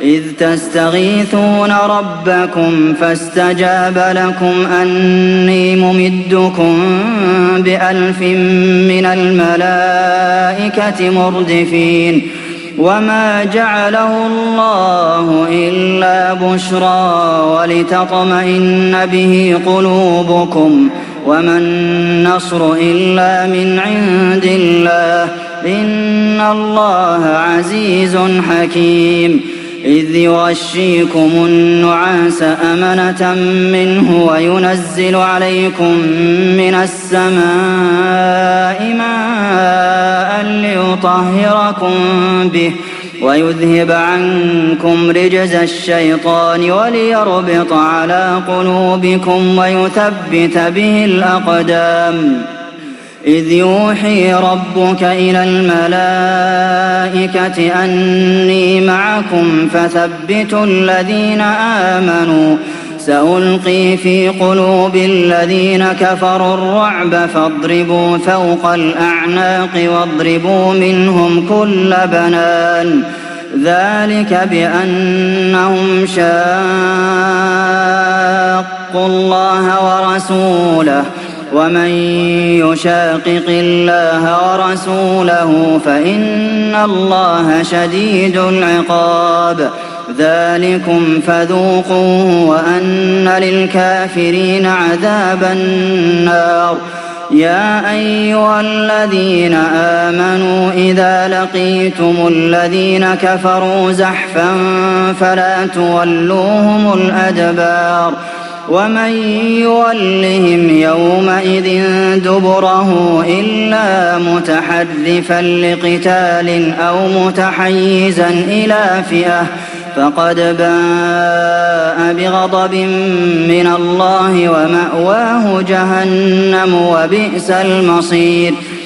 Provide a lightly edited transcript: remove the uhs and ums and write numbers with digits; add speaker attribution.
Speaker 1: إذ تستغيثون ربكم فاستجاب لكم أني ممدكم ب1000 من الملائكة مردفين وما جعله الله إلا بشرى ولتطمئن به قلوبكم وما النصر إلا من عند الله إن الله عزيز حكيم إذ يغشيكم النعاس أمنة منه وينزل عليكم من السماء ماء ليطهركم به ويذهب عنكم رجز الشيطان وليربط على قلوبكم ويثبت به الأقدام إذ يوحي ربك إلى الملائكة أني معكم فثبتوا الذين آمنوا سألقي في قلوب الذين كفروا الرعب فاضربوا فوق الأعناق واضربوا منهم كل بنان ذلك بأنهم شاقوا الله ورسوله ومن يشاقق الله ورسوله فإن الله شديد العقاب ذلكم فذوقوه وأن للكافرين عذاب النار يا أيها الذين آمنوا إذا لقيتم الذين كفروا زحفا فلا تولوهم الأدبار ومن يولهم يومئذ دبره إلا متحرفا لقتال أو متحيزا إلى فئة فقد باء بغضب من الله ومأواه جهنم وبئس المصير